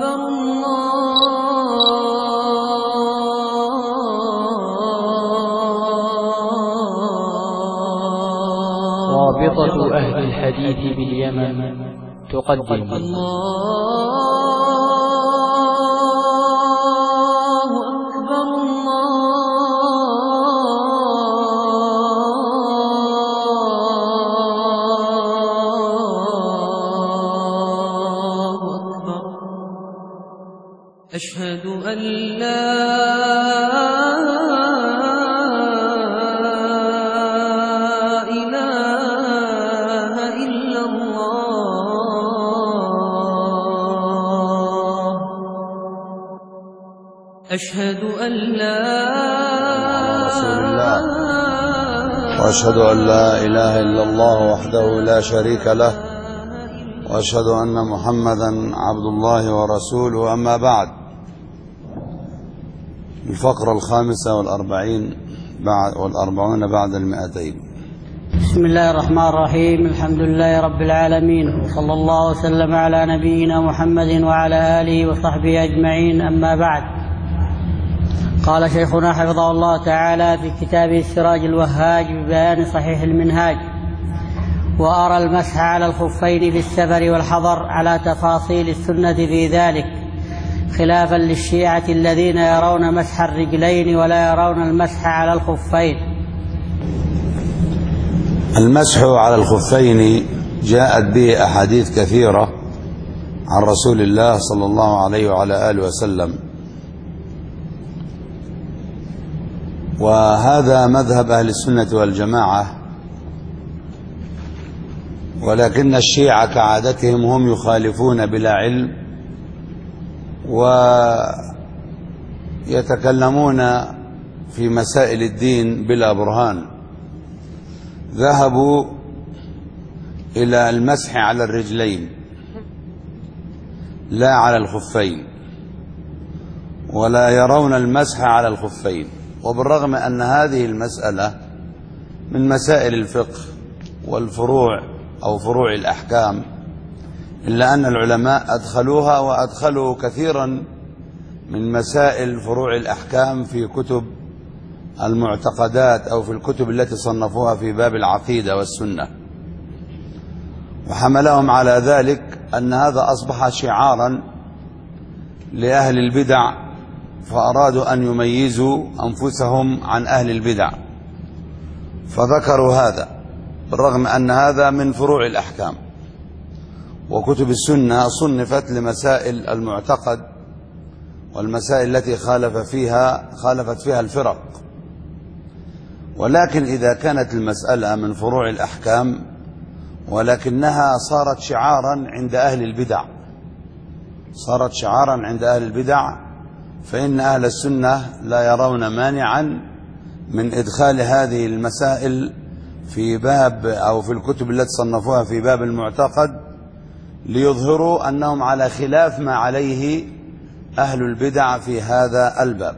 رابطة أهل الحديث باليمن تقدم أشهد أن لا إله إلا الله أشهد أن لا وأشهد أن لا إله إلا الله وحده لا شريك له وأشهد أن محمدا عبد الله ورسوله. أما بعد، الفقرة 45 والأربعون بعد 200. بسم الله الرحمن الرحيم. الحمد لله رب العالمين، وصلى الله وسلم على نبينا محمد وعلى آله وصحبه أجمعين. أما بعد، قال شيخنا حفظه الله تعالى في كتابه السراج الوهاج ببيان صحيح المنهاج: وأرى المسح على الخفين في السفر والحضر على تفاصيل السنة في ذلك، خلافا للشيعة الذين يرون مسح الرجلين ولا يرون المسح على الخفين. المسح على الخفين جاءت به أحاديث كثيرة عن رسول الله صلى الله عليه وعلى آله وسلم، وهذا مذهب أهل السنة والجماعة. ولكن الشيعة كعادتهم هم يخالفون بلا علم، ويتكلمون في مسائل الدين بلا برهان. ذهبوا إلى المسح على الرجلين لا على الخفين، ولا يرون المسح على الخفين. وبالرغم أن هذه المسألة من مسائل الفقه والفروع أو فروع الأحكام، إلا أن العلماء أدخلوها وأدخلوا كثيرا من مسائل فروع الأحكام في كتب المعتقدات أو في الكتب التي صنفوها في باب العقيدة والسنة، وحملهم على ذلك أن هذا أصبح شعارا لأهل البدع، فأرادوا أن يميزوا أنفسهم عن أهل البدع فذكروا هذا، بالرغم أن هذا من فروع الأحكام. وكتب السنة صنفت لمسائل المعتقد والمسائل التي خالفت فيها الفرق. ولكن إذا كانت المسألة من فروع الأحكام ولكنها صارت شعارا عند أهل البدع، فإن أهل السنة لا يرون مانعا من إدخال هذه المسائل في باب أو في الكتب التي صنفوها في باب المعتقد، ليظهروا أنهم على خلاف ما عليه أهل البدع في هذا الباب.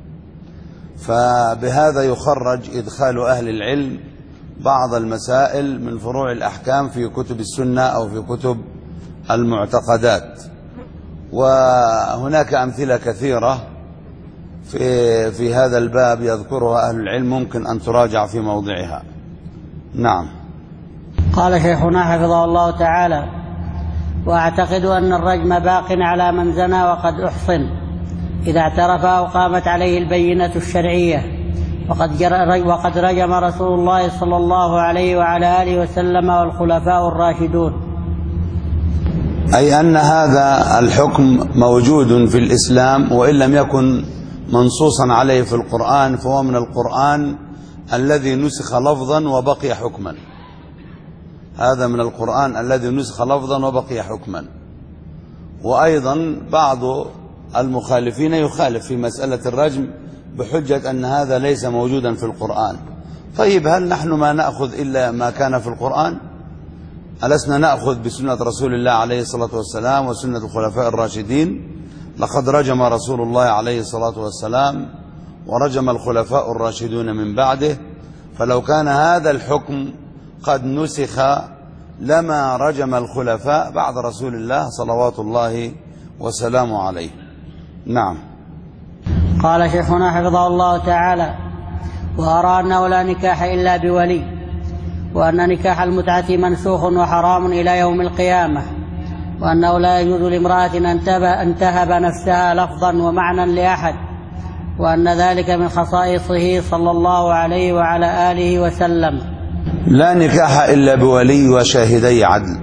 فبهذا يخرج إدخال أهل العلم بعض المسائل من فروع الأحكام في كتب السنة أو في كتب المعتقدات. وهناك أمثلة كثيرة في هذا الباب يذكرها أهل العلم، ممكن أن تراجع في موضعها. نعم. قال شيخنا حفظه الله تعالى: وأعتقد أن الرجم باق على من زنى وقد أحصن إذا اعترف أو قامت عليه البينة الشرعية، وقد رجم رسول الله صلى الله عليه وعلى آله وسلم والخلفاء الراشدون. أي أن هذا الحكم موجود في الإسلام، وإن لم يكن منصوصا عليه في القرآن فهو من القرآن الذي نسخ لفظا وبقي حكما. هذا من القرآن الذي نسخ لفظا وبقي حكما. وأيضا بعض المخالفين يخالف في مسألة الرجم بحجة أن هذا ليس موجودا في القرآن. طيب، هل نحن ما نأخذ إلا ما كان في القرآن؟ ألسنا نأخذ بسنة رسول الله عليه الصلاة والسلام وسنة الخلفاء الراشدين؟ لقد رجم رسول الله عليه الصلاة والسلام ورجم الخلفاء الراشدون من بعده، فلو كان هذا الحكم قد نسخ لما رجم الخلفاء بعد رسول الله صلوات الله وسلامه عليه. نعم. قال شيخنا حفظه الله تعالى: وأرى أنه لا نكاح إلا بولي، وأن نكاح المتعة منسوخ وحرام إلى يوم القيامة، وأنه لا يجوز لامرأة أن تهب نفسها لفظا ومعنى لأحد، وأن ذلك من خصائصه صلى الله عليه وعلى آله وسلم. لا نكاح إلا بولي وشاهدي عدل.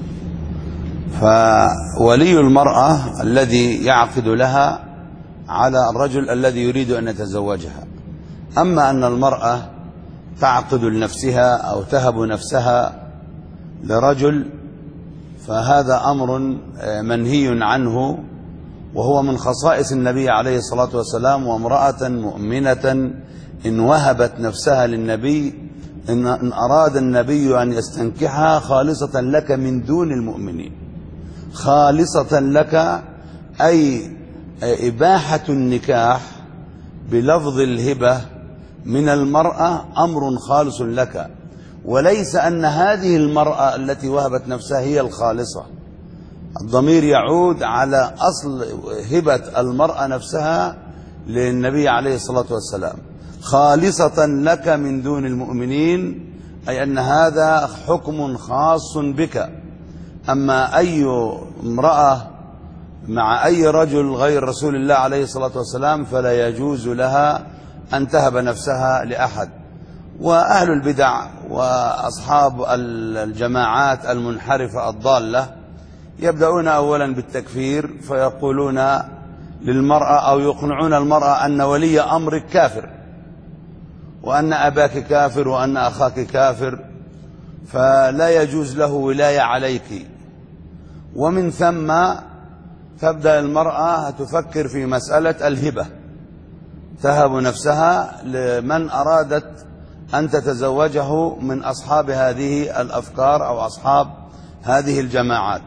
فولي المرأة الذي يعقد لها على الرجل الذي يريد أن يتزوجها. أما أن المرأة تعقد لنفسها أو تهب نفسها لرجل فهذا أمر منهي عنه، وهو من خصائص النبي عليه الصلاة والسلام. وامرأة مؤمنة إن وهبت نفسها للنبي، إن أراد النبي أن يستنكحها خالصة لك من دون المؤمنين، خالصة لك، أي إباحة النكاح بلفظ الهبة من المرأة أمر خالص لك، وليس أن هذه المرأة التي وهبت نفسها هي الخالصة. الضمير يعود على أصل هبة المرأة نفسها للنبي عليه الصلاة والسلام، خالصة لك من دون المؤمنين، أي أن هذا حكم خاص بك. أما أي امرأة مع أي رجل غير رسول الله عليه الصلاة والسلام فلا يجوز لها أن تهب نفسها لأحد. وأهل البدع وأصحاب الجماعات المنحرفة الضالة يبدأون أولا بالتكفير، فيقولون للمرأة أو يقنعون المرأة أن ولي أمرك كافر، وأن أباك كافر، وأن أخاك كافر، فلا يجوز له ولاية عليك. ومن ثم تبدأ المرأة تفكر في مسألة الهبة، تهب نفسها لمن أرادت أن تتزوجه من أصحاب هذه الأفكار أو أصحاب هذه الجماعات.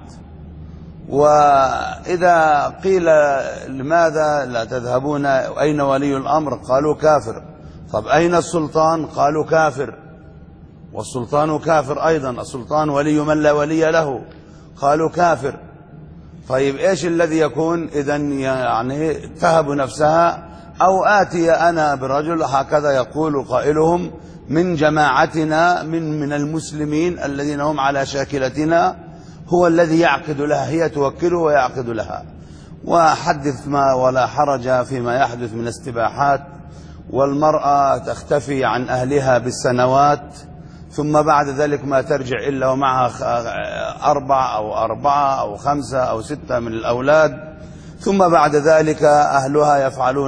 وإذا قيل لماذا لا تذهبون، أين ولي الأمر؟ قالوا كافر. طب أين السلطان؟ قالوا كافر، والسلطان كافر أيضا، السلطان ولي من لا ولي له، قالوا كافر. طيب إيش الذي يكون إذن؟ يعني تهب نفسها، أو آتي أنا برجل، هكذا يقول قائلهم من جماعتنا من المسلمين الذين هم على شاكلتنا، هو الذي يعقد لها، هي توكله ويعقد لها. وحدث ما ولا حرج فيما يحدث من استباحات، والمرأة تختفي عن أهلها بالسنوات، ثم بعد ذلك ما ترجع إلا ومعها 4 أو 5 أو 6 من الأولاد، ثم بعد ذلك أهلها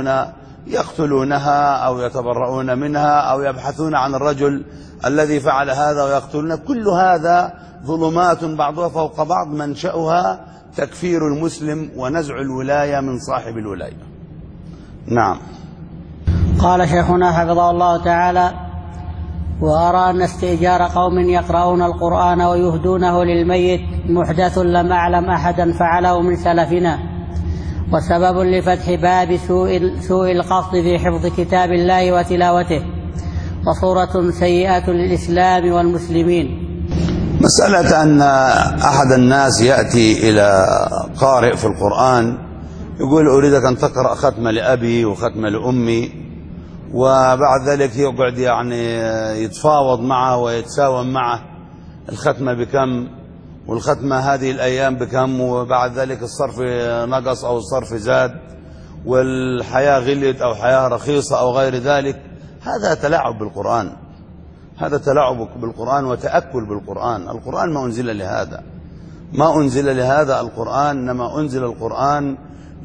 يقتلونها أو يتبرؤون منها أو يبحثون عن الرجل الذي فعل هذا ويقتلونه. كل هذا ظلمات بعضها فوق بعض، منشأها تكفير المسلم ونزع الولاية من صاحب الولاية. نعم. قال شيخنا حفظه الله تعالى: وأرى أن استئجار قوم يقرؤون القرآن ويهدونه للميت محدث، لم أعلم أحدا فعله من سلفنا، وسبب لفتح باب سوء القصد في حفظ كتاب الله وتلاوته، وصورة سيئة للإسلام والمسلمين. مسألة أن أحد الناس يأتي إلى قارئ في القرآن يقول أريدك أن تقرأ ختمة لأبي وختمة لأمي، وبعد ذلك يقعد يعني يتفاوض معه ويتساوم معه، الختمة بكم والختمة هذه الأيام بكم، وبعد ذلك الصرف نقص أو الصرف زاد، والحياة غليت أو حياة رخيصة أو غير ذلك. هذا تلاعب بالقرآن، هذا تلاعب بالقرآن وتأكل بالقرآن. القرآن ما أنزل لهذا، ما أنزل لهذا القرآن، إنما أنزل القرآن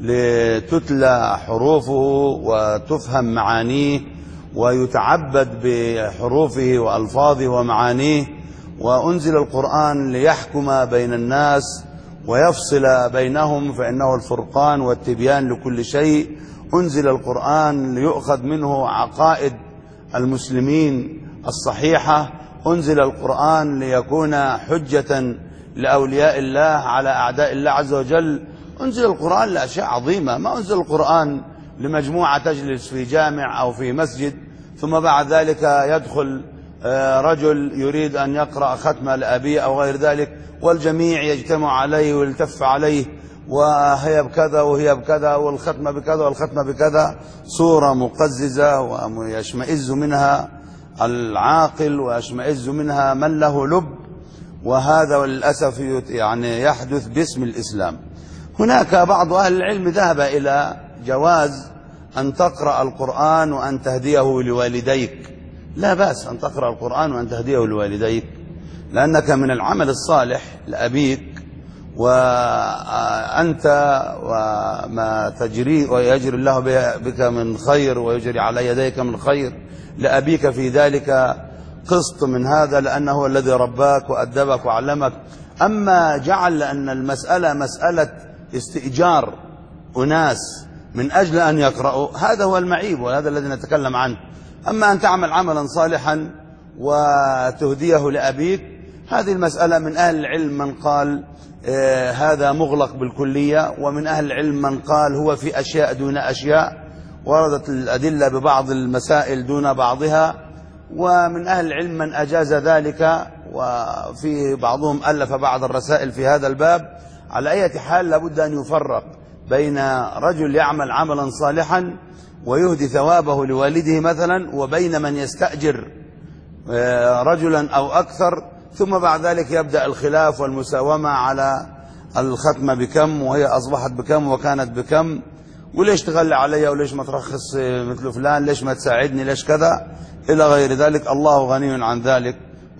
لتتلى حروفه وتفهم معانيه ويتعبد بحروفه وألفاظه ومعانيه. وأنزل القرآن ليحكم بين الناس ويفصل بينهم، فإنه الفرقان والتبيان لكل شيء. أنزل القرآن ليؤخذ منه عقائد المسلمين الصحيحة. أنزل القرآن ليكون حجة لأولياء الله على أعداء الله عز وجل. أنزل القرآن لأشياء عظيمة، ما أنزل القرآن لمجموعة تجلس في جامع أو في مسجد ثم بعد ذلك يدخل رجل يريد أن يقرأ ختمة لأبيه أو غير ذلك والجميع يجتمع عليه ويلتف عليه وهي بكذا وهي بكذا والختمة بكذا والختمة بكذا، صورة مقززة ويشمئز منها العاقل ويشمئز منها من له لب، وهذا للأسف يعني يحدث باسم الإسلام. هناك بعض أهل العلم ذهب إلى جواز أن تقرأ القرآن وأن تهديه لوالديك، لا بأس أن تقرأ القرآن وأن تهديه لوالديك، لأنك من العمل الصالح لأبيك، وأنت وما تجري ويجري الله بك من خير ويجري على يديك من خير لأبيك في ذلك قسط من هذا، لأنه هو الذي رباك وأدبك وعلمك. أما جعل أن المسألة مسألة استئجار أناس من أجل أن يقرأوا، هذا هو المعيب وهذا الذي نتكلم عنه. أما أن تعمل عملا صالحا وتهديه لأبيك، هذه المسألة من أهل العلم من قال هذا مغلق بالكلية، ومن أهل العلم من قال هو في أشياء دون أشياء، وردت الأدلة ببعض المسائل دون بعضها، ومن أهل العلم من أجاز ذلك، وفي بعضهم ألف بعض الرسائل في هذا الباب. على أي حال لابد أن يفرق بين رجل يعمل عملا صالحا ويهدي ثوابه لوالده مثلا، وبين من يستأجر رجلا أو أكثر، ثم بعد ذلك يبدأ الخلاف والمساومة على الختمة بكم وهي أصبحت بكم وكانت بكم، وليش تغلى علي وليش ما ترخص مثل فلان، ليش ما تساعدني، ليش كذا إلى غير ذلك. الله غني عن ذلك،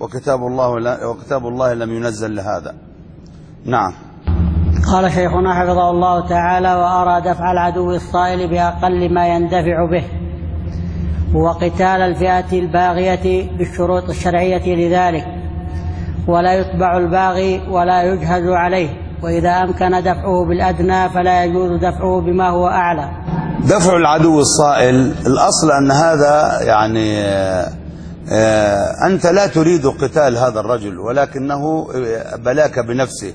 وكتاب الله لم ينزل لهذا. نعم. قال شيخنا حفظه الله تعالى: وأرى دفع العدو الصائل بأقل ما يندفع به، وقتال الفئة الباغية بالشروط الشرعية لذلك، ولا يتبع الباغي ولا يجهز عليه، وإذا أمكن دفعه بالأدنى فلا يجوز دفعه بما هو أعلى. دفع العدو الصائل الأصل أن هذا يعني أنت لا تريد قتال هذا الرجل، ولكنه بلاك بنفسه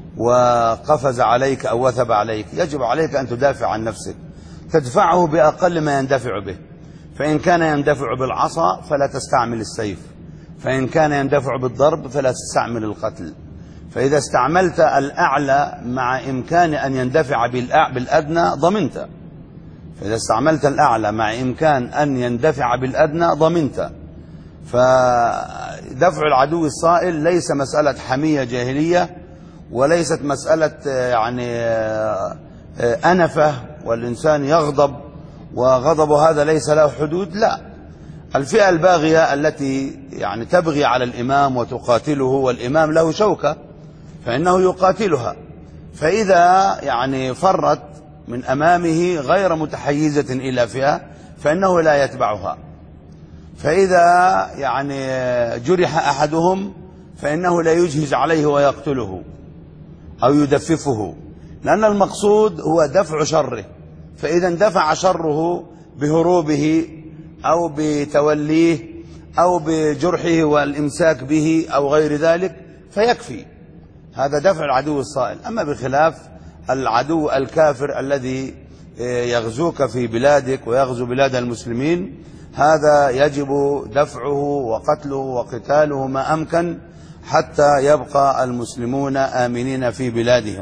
وقفز عليك أو وثب عليك، يجب عليك أن تدافع عن نفسك، تدفعه بأقل ما يندفع به. فإن كان يندفع بالعصا فلا تستعمل السيف، فإن كان يندفع بالضرب فلا تستعمل القتل. فإذا استعملت الأعلى مع إمكان أن يندفع بالأدنى ضمنت، فإذا استعملت الأعلى مع إمكان أن يندفع بالأدنى ضمنت. فدفع العدو الصائل ليس مسألة حمية جاهلية، وليست مسألة يعني أنفة والإنسان يغضب وغضب هذا ليس له حدود، لا. الفئة الباغية التي يعني تبغي على الإمام وتقاتله، والإمام له شوكة فإنه يقاتلها، فإذا يعني فرت من أمامه غير متحيزة إلى فئة فإنه لا يتبعها. فإذا يعني جرح أحدهم فإنه لا يجهز عليه ويقتله أو يدففه، لأن المقصود هو دفع شره. فإذا اندفع شره بهروبه أو بتوليه أو بجرحه والإمساك به أو غير ذلك فيكفي، هذا دفع العدو الصائل. أما بخلاف العدو الكافر الذي يغزوك في بلادك ويغزو بلاد المسلمين، هذا يجب دفعه وقتله وقتاله ما أمكن حتى يبقى المسلمون آمنين في بلادهم.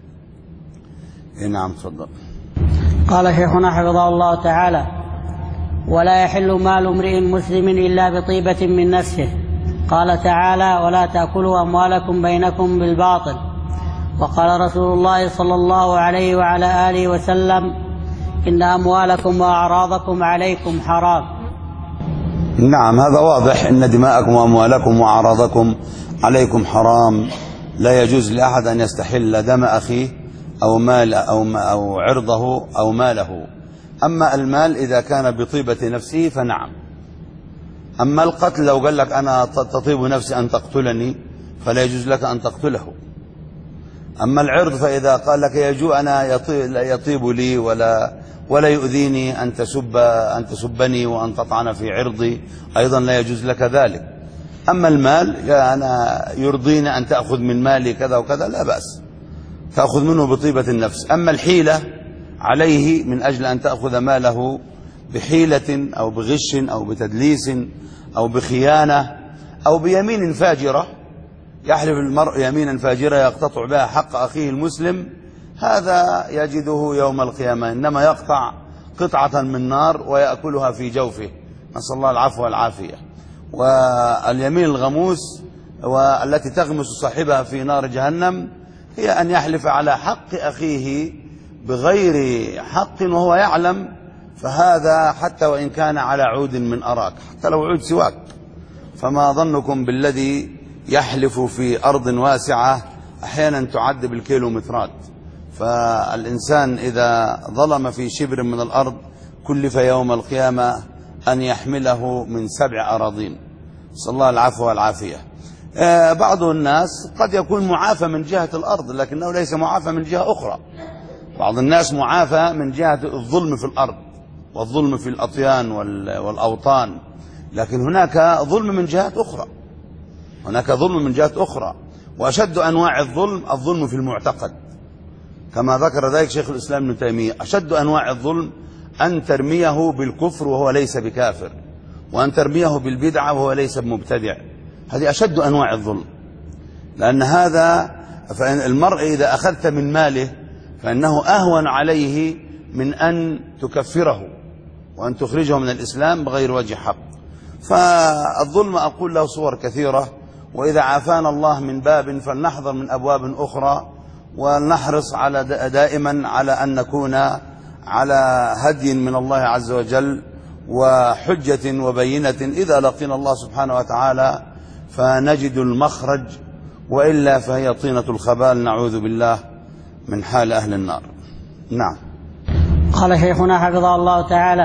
نعم تفضل. قال شيخنا حفظه الله تعالى: ولا يحل مال امرئ مسلم إلا بطيبة من نفسه. قال تعالى: ولا تأكلوا أموالكم بينكم بالباطل. وقال رسول الله صلى الله عليه وعلى آله وسلم: إن أموالكم وأعراضكم عليكم حرام. نعم، هذا واضح، إن دماءكم وأموالكم وأعراضكم عليكم حرام. لا يجوز لأحد أن يستحل دم أخيه أو مال أو عرضه أو ماله. أما المال إذا كان بطيبة نفسه فنعم. أما القتل لو قال لك أنا تطيب نفسي أن تقتلني فلا يجوز لك أن تقتله. أما العرض فإذا قال لك يجوز أنا يطيب لي ولا يؤذيني أن تسبني وأن تطعن في عرضي، أيضا لا يجوز لك ذلك. أما المال أنا يرضيني أن تأخذ من مالي كذا وكذا، لا بأس، تأخذ منه بطيبة النفس. أما الحيلة عليه من أجل أن تأخذ ماله بحيلة أو بغش أو بتدليس أو بخيانة أو بيمين فاجرة، يحلف المرء يمينا فاجرة يقتطع بها حق أخيه المسلم، هذا يجده يوم القيامة إنما يقطع قطعة من نار ويأكلها في جوفه، نسأل الله العفو والعافية. واليمين الغموس والتي تغمس صاحبها في نار جهنم هي أن يحلف على حق أخيه بغير حق وهو يعلم، فهذا حتى وإن كان على عود من أراك، حتى لو عود سواك، فما ظنكم بالذي يحلف في أرض واسعة أحيانا تعد بالكيلومترات. فالإنسان إذا ظلم في شبر من الأرض كلف يوم القيامة أن يحمله من 7 أراضين، صلى الله العفو والعافية. بعض الناس قد يكون معافى من جهة الأرض لكنه ليس معافى من جهة أخرى. بعض الناس معافى من جهة الظلم في الأرض والظلم في الأطيان والأوطان، لكن هناك ظلم من جهات أخرى، هناك ظلم من جهات أخرى. وأشد أنواع الظلم في المعتقد، كما ذكر ذلك شيخ الإسلام ابن تيمية. أشد أنواع الظلم أن ترميه بالكفر وهو ليس بكافر، وأن ترميه بالبدعة وهو ليس بمبتدع. هذه أشد أنواع الظلم، لأن هذا فإن المرء إذا أخذت من ماله فإنه أهون عليه من أن تكفره وأن تخرجه من الإسلام بغير وجه حق. فالظلم أقول له صور كثيرة، وإذا عافانا الله من باب فلنحذر من أبواب أخرى، ونحرص على دائما على أن نكون على هدي من الله عز وجل وحجة وبينة إذا لقينا الله سبحانه وتعالى فنجد المخرج، وإلا فهي طينة الخبال، نعوذ بالله من حال أهل النار. نعم. قال شيخنا حفظه الله تعالى: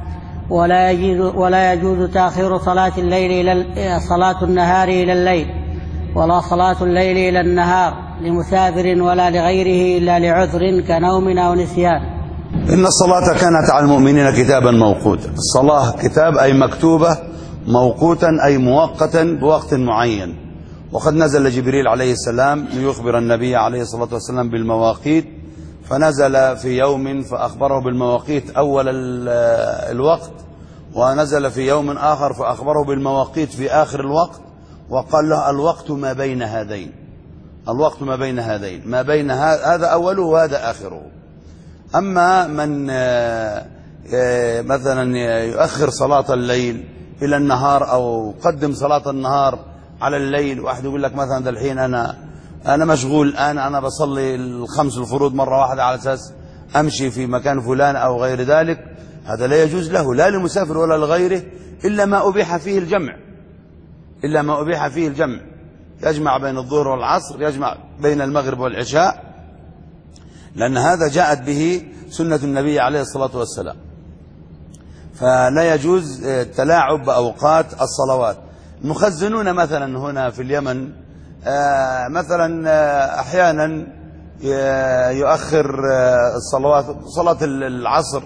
ولا يجوز تأخير صلاة النهار إلى الليل، ولا صلاة الليل إلى النهار لمسافر ولا لغيره إلا لعذر كنوم أو نسيان. إن الصلاة كانت على المؤمنين كتابا موقوتا. الصلاة كتاب أي مكتوبة، موقوتا أي مؤقتا بوقت معين. وقد نزل جبريل عليه السلام ليخبر النبي عليه الصلاة والسلام بالمواقيت، فنزل في يوم فأخبره بالمواقيت أول الوقت، ونزل في يوم آخر فأخبره بالمواقيت في آخر الوقت، وقال له الوقت ما بين هذين، الوقت ما بين هذين، ما بين هذا أوله وهذا آخره. أما من مثلا يؤخر صلاة الليل إلى النهار أو قدم صلاة النهار على الليل، واحد يقول لك مثلا ده الحين أنا مشغول الآن، أنا بصلي الخمس الفروض مرة واحدة على أساس أمشي في مكان فلان أو غير ذلك، هذا لا يجوز له لا لمسافر ولا لغيره إلا ما أبيح فيه الجمع، إلا ما أبيح فيه الجمع، يجمع بين الظهر والعصر، يجمع بين المغرب والعشاء، لأن هذا جاءت به سنة النبي عليه الصلاة والسلام. فلا يجوز التلاعب بأوقات الصلوات. المخزنون مثلا هنا في اليمن مثلا أحيانا يؤخر الصلوات، صلاة العصر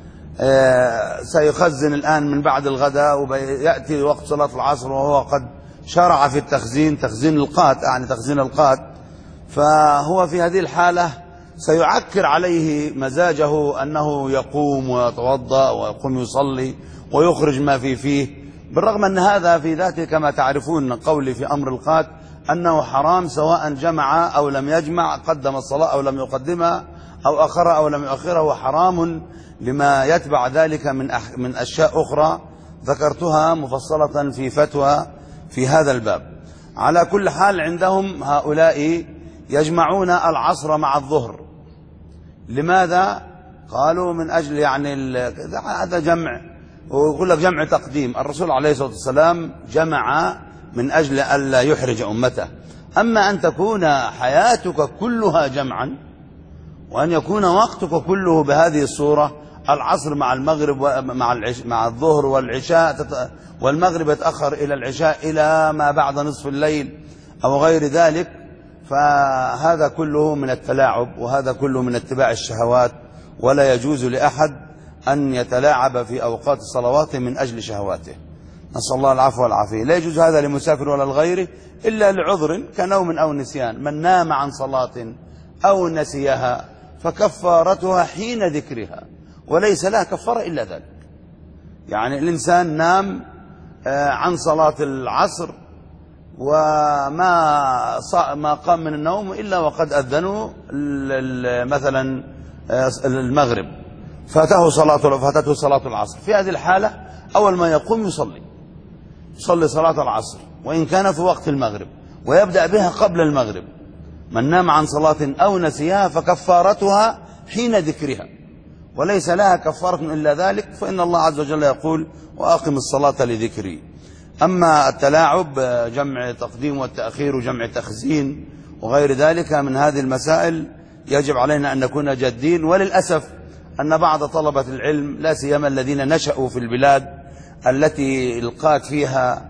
سيخزن الآن من بعد الغداء، ويأتي وقت صلاة العصر وهو قد شرع في التخزين، تخزين القات، يعني تخزين القات، فهو في هذه الحالة سيعكر عليه مزاجه أنه يقوم ويتوضأ ويقوم يصلي ويخرج ما فيه، بالرغم أن هذا في ذاته كما تعرفون قولي في أمر القات أنه حرام سواء جمع أو لم يجمع، قدم الصلاة أو لم يقدمها، أو أخرها أو لم يؤخرها، وحرام لما يتبع ذلك من أشياء أخرى ذكرتها مفصلة في فتوى في هذا الباب. على كل حال عندهم هؤلاء يجمعون العصر مع الظهر. لماذا؟ قالوا من أجل يعني هذا جمع، ويقول لك جمع تقديم. الرسول عليه الصلاة والسلام جمع من أجل ألا يحرج أمته. أما أن تكون حياتك كلها جمعا، وأن يكون وقتك كله بهذه الصورة، العصر مع المغرب مع الظهر والعشاء، والمغرب يتأخر إلى العشاء إلى ما بعد نصف الليل أو غير ذلك، فهذا كله من التلاعب، وهذا كله من اتباع الشهوات، ولا يجوز لأحد أن يتلاعب في أوقات الصلوات من أجل شهواته، نسأل الله العفو والعافية. لا يجوز هذا لمسافر ولا لغيره إلا لعذر كنوم أو نسيان. من نام عن صلاة أو نسيها فكفارتها حين ذكرها، وليس لها كفارة إلا ذلك. يعني الإنسان نام عن صلاة العصر ما قام من النوم إلا وقد أذنوا مثلا المغرب، فاتته صلاة العصر. في هذه الحالة أول ما يقوم يصلي صلاة العصر وإن كان في وقت المغرب، ويبدأ بها قبل المغرب. من نام عن صلاة أو نسيها فكفارتها حين ذكرها، وليس لها كفارة إلا ذلك، فإن الله عز وجل يقول وأقم الصلاة لذكري. أما التلاعب، جمع تقديم والتأخير وجمع تخزين وغير ذلك من هذه المسائل، يجب علينا أن نكون جادين. وللأسف أن بعض طلبة العلم لا سيما الذين نشأوا في البلاد التي القات فيها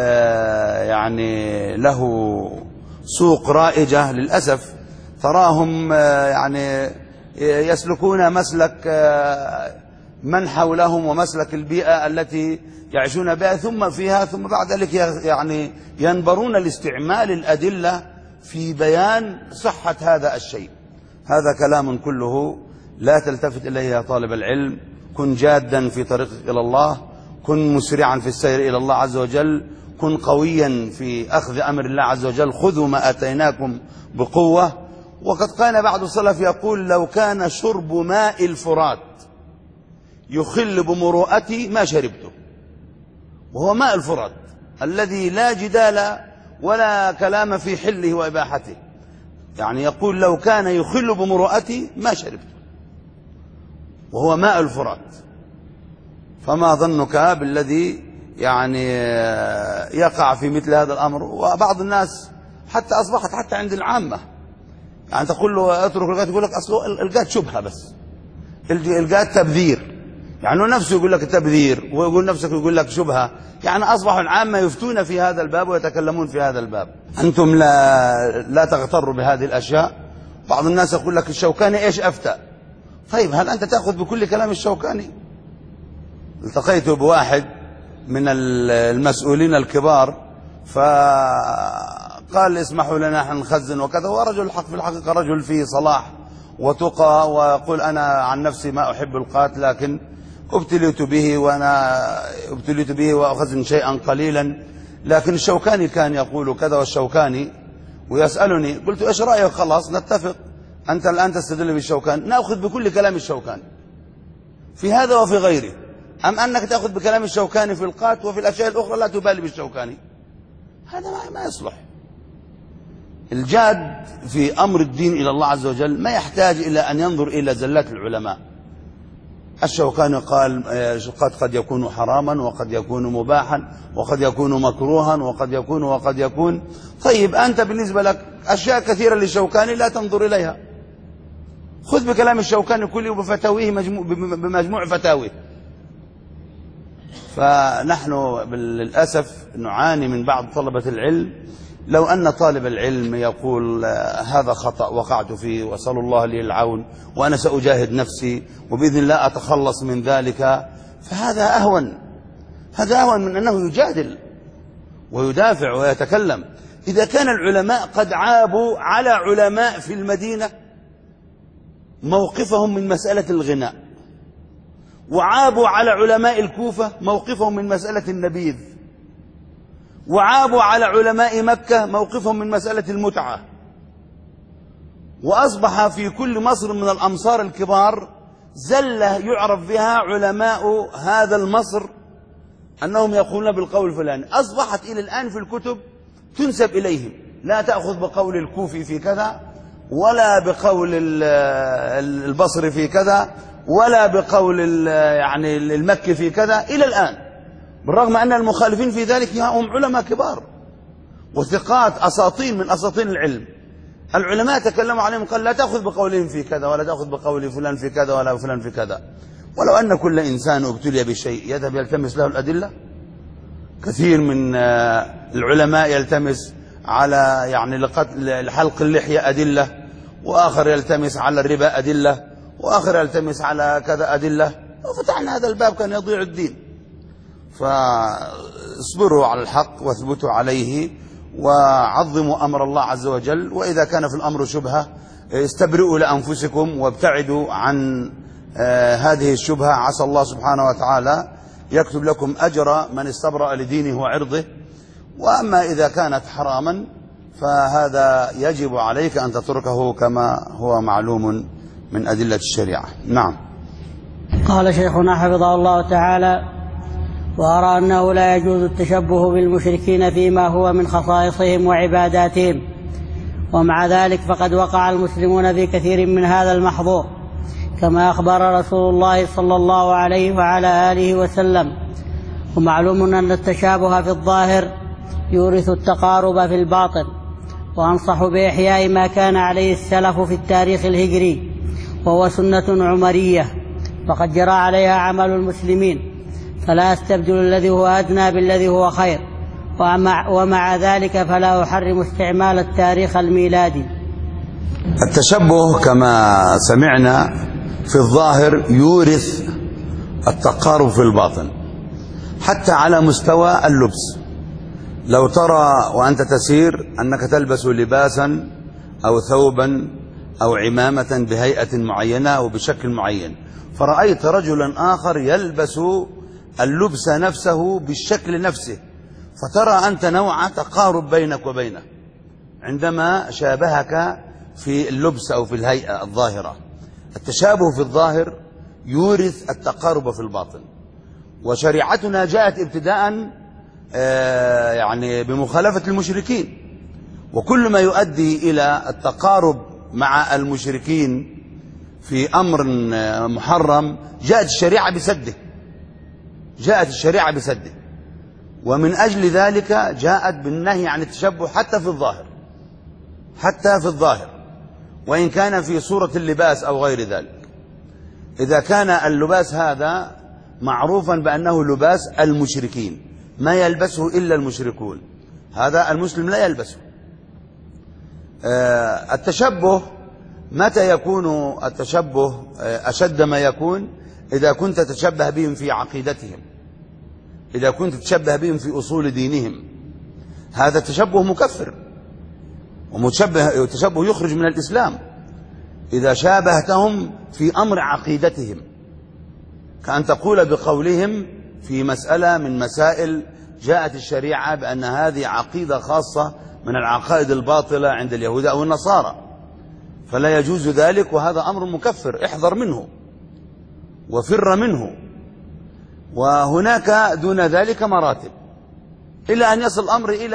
يعني له سوق رائجة، للأسف تراهم يعني يسلكون مسلك من حولهم ومسلك البيئة التي يعيشون بها، ثم بعد ذلك يعني ينبرون لاستعمال الأدلة في بيان صحة هذا الشيء. هذا كلام كله لا تلتفت إليه يا طالب العلم. كن جادا في طريقك إلى الله، كن مسرعا في السير إلى الله عز وجل، كن قويا في أخذ أمر الله عز وجل. خذوا ما أتيناكم بقوة. وقد كان بعض السلف يقول لو كان شرب ماء الفرات يخل بمروءتي ما شربته، وهو ماء الفرات الذي لا جدال ولا كلام في حله وإباحته. يعني يقول لو كان يخل بمروءتي ما شربته، وهو ماء الفرات. فما ظنك بالذي يعني يقع في مثل هذا الأمر؟ وبعض الناس حتى أصبحت حتى عند العامة، يعني تقول له اترك الغاية يقول لك أصله الغاية شبهة، بس الغاية تبذير، يعني هو نفسه يقول لك تبذير ويقول نفسك يقول لك شبهة. يعني أصبحوا العامة يفتون في هذا الباب ويتكلمون في هذا الباب. أنتم لا تغتروا بهذه الأشياء. بعض الناس يقول لك الشوكاني إيش أفتى؟ طيب هل أنت تأخذ بكل كلام الشوكاني؟ التقيت بواحد من المسؤولين الكبار فقال اسمحوا لنا نحن نخزن وكذا، ورجل في الحقيقة رجل فيه صلاح وتقى، ويقول أنا عن نفسي ما أحب القات، لكن ابتليت به وأخزن شيئا قليلا. لكن الشوكاني كان يقول كذا والشوكاني، ويسألني قلت إيش رأيك؟ خلاص نتفق، أنت الآن تستدل بالشوكاني، نأخذ بكل كلام الشوكاني في هذا وفي غيره، أم أنك تأخذ بكلام الشوكاني في القات وفي الأشياء الأخرى لا تبالي بالشوكاني؟ هذا ما يصلح. الجاد في أمر الدين إلى الله عز وجل ما يحتاج إلى أن ينظر إلى زلات العلماء. الشوكاني قال قد يكون حراما وقد يكون مباحا وقد يكون مكروها وقد يكون. طيب أنت بالنسبة لك أشياء كثيرة للشوكاني لا تنظر إليها، خذ بكلام الشوكاني كله بفتاويه بمجموع فتاويه. فنحن للأسف نعاني من بعض طلبة العلم. لو أن طالب العلم يقول هذا خطأ وقعت فيه وأسأل الله لي العون وأنا سأجاهد نفسي وبإذن الله أتخلص من ذلك، فهذا أهون من أنه يجادل ويدافع ويتكلم. إذا كان العلماء قد عابوا على علماء في المدينة موقفهم من مسألة الغناء، وعابوا على علماء الكوفة موقفهم من مسألة النبيذ، وعابوا على علماء مكة موقفهم من مسألة المتعة، وأصبح في كل مصر من الأمصار الكبار زلة يعرف بها علماء هذا المصر أنهم يقولون بالقول الفلاني. أصبحت إلى الآن في الكتب تنسب إليهم، لا تأخذ بقول الكوفي في كذا، ولا بقول البصري في كذا، ولا بقول يعني المكي في كذا إلى الآن، بالرغم أن المخالفين في ذلك هم علماء كبار وثقات أساطين من أساطين العلم. العلماء تكلموا عليهم قال لا تأخذ بقولهم في كذا ولا تأخذ بقول فلان في كذا ولا فلان في كذا. ولو أن كل إنسان ابتلي بشيء يذهب يلتمس له الأدلة، كثير من العلماء يلتمس على يعني لحلق اللحية أدلة، وآخر يلتمس على الربا أدلة، وآخر يلتمس على كذا أدلة. لو فتحنا هذا الباب كان يضيع الدين. فاصبروا على الحق واثبتوا عليه وعظموا أمر الله عز وجل. وإذا كان في الأمر شبهة استبرئوا لأنفسكم وابتعدوا عن هذه الشبهة. عسى الله سبحانه وتعالى يكتب لكم أجر من استبرأ لدينه وعرضه. وأما إذا كانت حراما فهذا يجب عليك أن تتركه كما هو معلوم من أدلة الشريعة. نعم. قال شيخنا حفظه الله تعالى: وأرى أنه لا يجوز التشبه بالمشركين فيما هو من خصائصهم وعباداتهم، ومع ذلك فقد وقع المسلمون في كثير من هذا المحظور، كما أخبر رسول الله صلى الله عليه وعلى آله وسلم. ومعلوم أن التشابه في الظاهر يورث التقارب في الباطن، وأنصح بإحياء ما كان عليه السلف في التاريخ الهجري، وهو سنة عمرية وقد جرى عليها عمل المسلمين، فلا أستبدل الذي هو أدنى بالذي هو خير، ومع ذلك فلا أحرم استعمال التاريخ الميلادي. التشبه كما سمعنا في الظاهر يورث التقارب في الباطن، حتى على مستوى اللبس. لو ترى وأنت تسير أنك تلبس لباسا أو ثوبا أو عمامة بهيئة معينة أو بشكل معين، فرأيت رجلا آخر يلبس اللبس نفسه بالشكل نفسه، فترى أنت نوع تقارب بينك وبينه عندما شابهك في اللبس أو في الهيئة الظاهرة. التشابه في الظاهر يورث التقارب في الباطن، وشريعتنا جاءت ابتداء يعني بمخالفة المشركين، وكل ما يؤدي إلى التقارب مع المشركين في أمر محرم جاءت الشريعة بسده، ومن أجل ذلك جاءت بالنهي عن التشبه حتى في الظاهر، وإن كان في صورة اللباس أو غير ذلك. إذا كان اللباس هذا معروفا بأنه لباس المشركين، ما يلبسه إلا المشركون، هذا المسلم لا يلبسه. التشبه متى يكون التشبه أشد ما يكون؟ إذا كنت تتشبه بهم في عقيدتهم، إذا كنت تتشبه بهم في أصول دينهم، هذا تشبه مكفر، وتشبه يخرج من الإسلام. إذا شابهتهم في أمر عقيدتهم، كأن تقول بقولهم في مسألة من مسائل جاءت الشريعة بأن هذه عقيدة خاصة من العقائد الباطلة عند اليهود أو النصارى، فلا يجوز ذلك، وهذا أمر مكفر، احذر منه وفر منه. وهناك دون ذلك مراتب إلى أن يصل الأمر إلى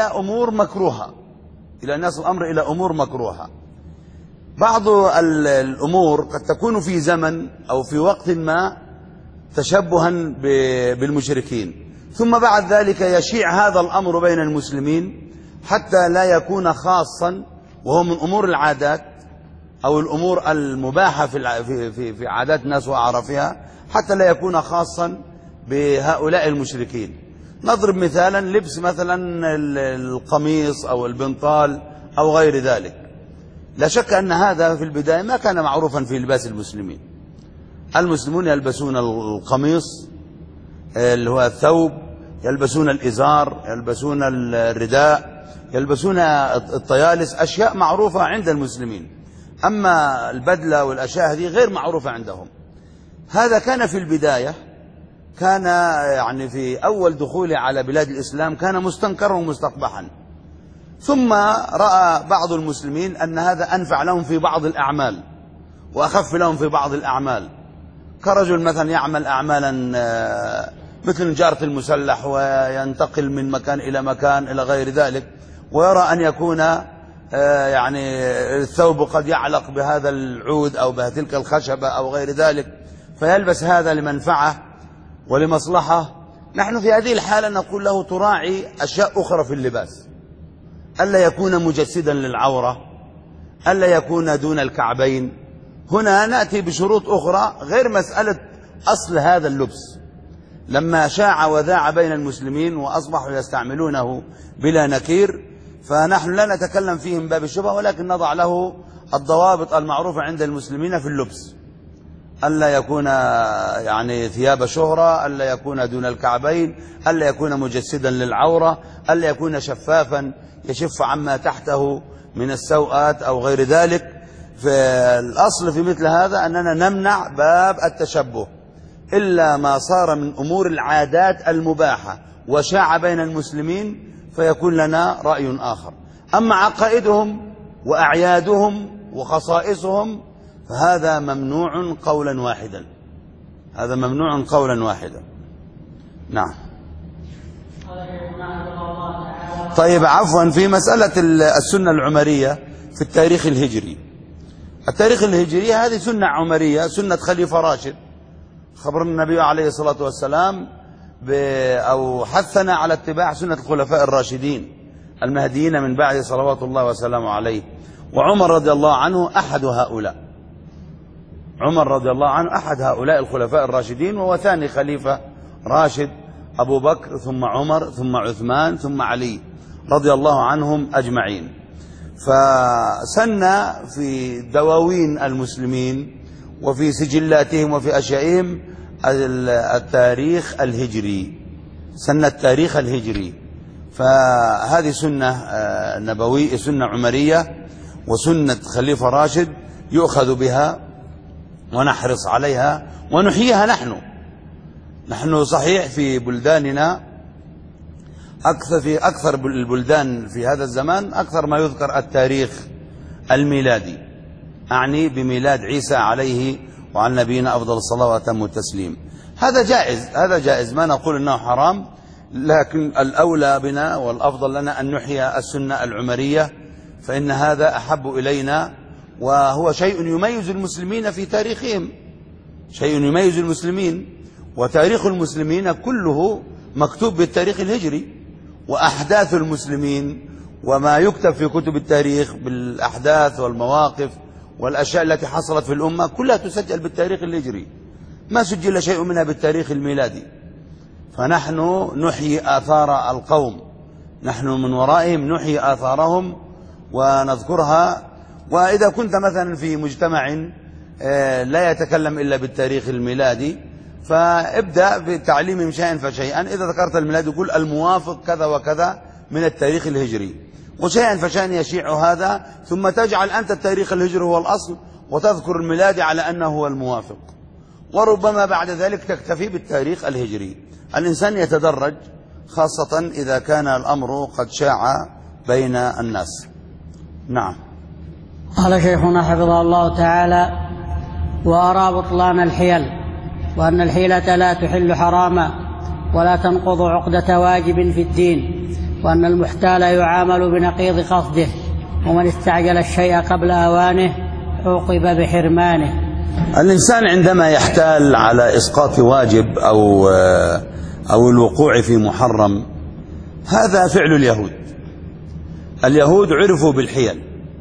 أمور مكروهة. بعض الأمور قد تكون في زمن أو في وقت ما تشبها بالمشركين، ثم بعد ذلك يشيع هذا الأمر بين المسلمين حتى لا يكون خاصا، وهو من أمور العادات أو الأمور المباحة في عادات الناس وأعرافها، حتى لا يكون خاصا بهؤلاء المشركين. نضرب مثالا لبس مثلا القميص أو البنطال أو غير ذلك. لا شك أن هذا في البداية ما كان معروفا في لباس المسلمين. المسلمون يلبسون القميص اللي هو الثوب، يلبسون الإزار، يلبسون الرداء، يلبسون الطيالس، أشياء معروفة عند المسلمين. أما البدلة والأشياء هذه غير معروفة عندهم. هذا كان في البداية، كان يعني في أول دخوله على بلاد الإسلام كان مستنكرا ومستقبحا، ثم رأى بعض المسلمين أن هذا أنفع لهم في بعض الأعمال وأخف لهم في بعض الأعمال، كرجل مثلا يعمل أعمالا مثل نجارة المسلح وينتقل من مكان إلى مكان إلى غير ذلك، ويرى أن يكون يعني الثوب قد يعلق بهذا العود أو بتلك الخشبة أو غير ذلك، فيلبس هذا لمنفعة ولمصلحة. نحن في هذه الحالة نقول له تراعي أشياء أخرى في اللباس، ألا يكون مجسدا للعورة، ألا يكون دون الكعبين. هنا نأتي بشروط أخرى غير مسألة أصل هذا اللبس. لما شاع وذاع بين المسلمين وأصبحوا يستعملونه بلا نكير، فنحن لا نتكلم فيه من باب الشبهة، ولكن نضع له الضوابط المعروفة عند المسلمين في اللبس، ألا يكون يعني ثياب شهرة، ألا يكون دون الكعبين، ألا يكون مجسدا للعورة، ألا يكون شفافا يشف عما تحته من السوءات أو غير ذلك. فالأصل في مثل هذا أننا نمنع باب التشبه إلا ما صار من أمور العادات المباحة وشاع بين المسلمين، فيكون لنا رأي آخر. أما عقائدهم وأعيادهم وخصائصهم فهذا ممنوع قولا واحدا، هذا ممنوع قولا واحدا. نعم. طيب عفوا، في مسألة السنة العمرية في التاريخ الهجري، التاريخ الهجري هذه سنة عمرية، سنة خليفة راشد. خبرنا النبي عليه الصلاة والسلام أو حثنا على اتباع سنة الخلفاء الراشدين المهديين من بعد صلوات الله وسلامه عليه، وعمر رضي الله عنه أحد هؤلاء. عمر رضي الله عنه أحد هؤلاء الخلفاء الراشدين، وهو ثاني خليفة راشد، أبو بكر ثم عمر ثم عثمان ثم علي رضي الله عنهم أجمعين. فسن في دواوين المسلمين وفي سجلاتهم وفي أشيائهم التاريخ الهجري، سن التاريخ الهجري. فهذه سنة نبوية، سنة عمرية وسنة خليفة راشد يؤخذ بها ونحرص عليها ونحييها. نحن صحيح في بلداننا في أكثر البلدان في هذا الزمان أكثر ما يذكر التاريخ الميلادي، أعني بميلاد عيسى عليه وعلى نبينا أفضل الصلاة وأتم التسليم. هذا جائز، هذا جائز، ما نقول أنه حرام، لكن الأولى بنا والأفضل لنا أن نحيي السنة العمرية، فإن هذا أحب إلينا، وهو شيء يميز المسلمين في تاريخهم، شيء يميز المسلمين. وتاريخ المسلمين كله مكتوب بالتاريخ الهجري، وأحداث المسلمين وما يكتب في كتب التاريخ بالأحداث والمواقف والأشياء التي حصلت في الأمة كلها تسجل بالتاريخ الهجري، ما سجل شيء منها بالتاريخ الميلادي. فنحن نحيي آثار القوم، نحن من ورائهم نحيي آثارهم ونذكرها. وإذا كنت مثلا في مجتمع لا يتكلم إلا بالتاريخ الميلادي، فابدأ بتعليمهم شيئا فشيئا. إذا ذكرت الميلاد يقول الموافق كذا وكذا من التاريخ الهجري، وشيئا فشيئا يشيع هذا، ثم تجعل أنت التاريخ الهجري هو الأصل وتذكر الميلاد على أنه هو الموافق، وربما بعد ذلك تكتفي بالتاريخ الهجري. الإنسان يتدرج، خاصة إذا كان الأمر قد شاع بين الناس. نعم. قال شيخنا حفظه الله تعالى: وأرى بطلان الحيل، وأن الحيلة لا تحل حراما ولا تنقض عقدة واجب في الدين، وأن المحتال يعامل بنقيض قصده، ومن استعجل الشيء قبل أوانه عوقب بحرمانه. الإنسان عندما يحتال على إسقاط واجب أو الوقوع في محرم، هذا فعل اليهود. اليهود عرفوا بالحيل،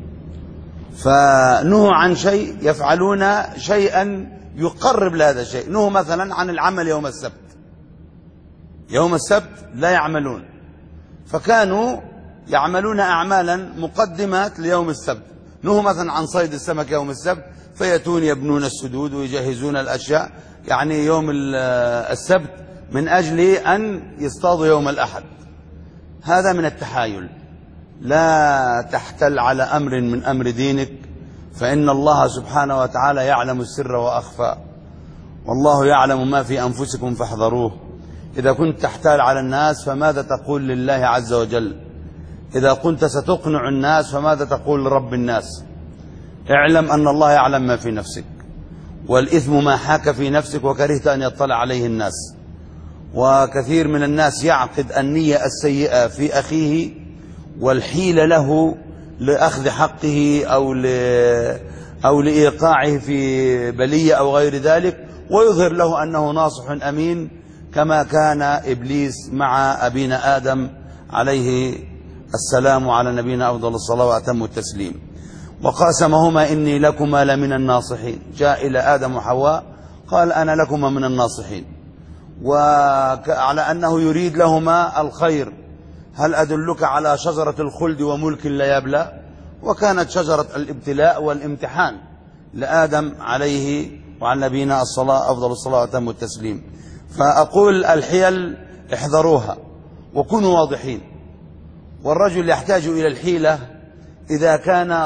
فنهوا عن شيء يفعلون شيئا يقرب لهذا الشيء. نهوا مثلا عن العمل يوم السبت، يوم السبت لا يعملون، فكانوا يعملون أعمالا مقدمات ليوم السبت. نهوا مثلا عن صيد السمك يوم السبت، فيأتون يبنون السدود ويجهزون الأشياء يعني يوم السبت من أجل أن يصطادوا يوم الأحد. هذا من التحايل. لا تحتل على أمر من أمر دينك، فإن الله سبحانه وتعالى يعلم السر وأخفى، والله يعلم ما في أنفسكم فاحذروه. إذا كنت تحتال على الناس فماذا تقول لله عز وجل؟ إذا كنت ستقنع الناس فماذا تقول لرب الناس؟ اعلم أن الله يعلم ما في نفسك، والإثم ما حاك في نفسك وكرهت أن يطلع عليه الناس. وكثير من الناس يعقد النية السيئة في أخيه والحيل له لأخذ حقه أو لإيقاعه في بلية أو غير ذلك، ويظهر له أنه ناصح أمين، كما كان إبليس مع أبينا آدم عليه السلام على نبينا أفضل الصلاة وأتم التسليم. وقاسمهما إني لكما لمن الناصحين. جاء إلى آدم وحواء قال أنا لكما من الناصحين، وعلى أنه يريد لهما الخير. هل أدلك على شجرة الخلد وملك لا يبلى؟ وكانت شجرة الابتلاء والامتحان لآدم عليه وعلى نبينا الصلاة أفضل الصلاة وأتم التسليم. فأقول الحيل احذروها وكونوا واضحين. والرجل يحتاج إلى الحيلة إذا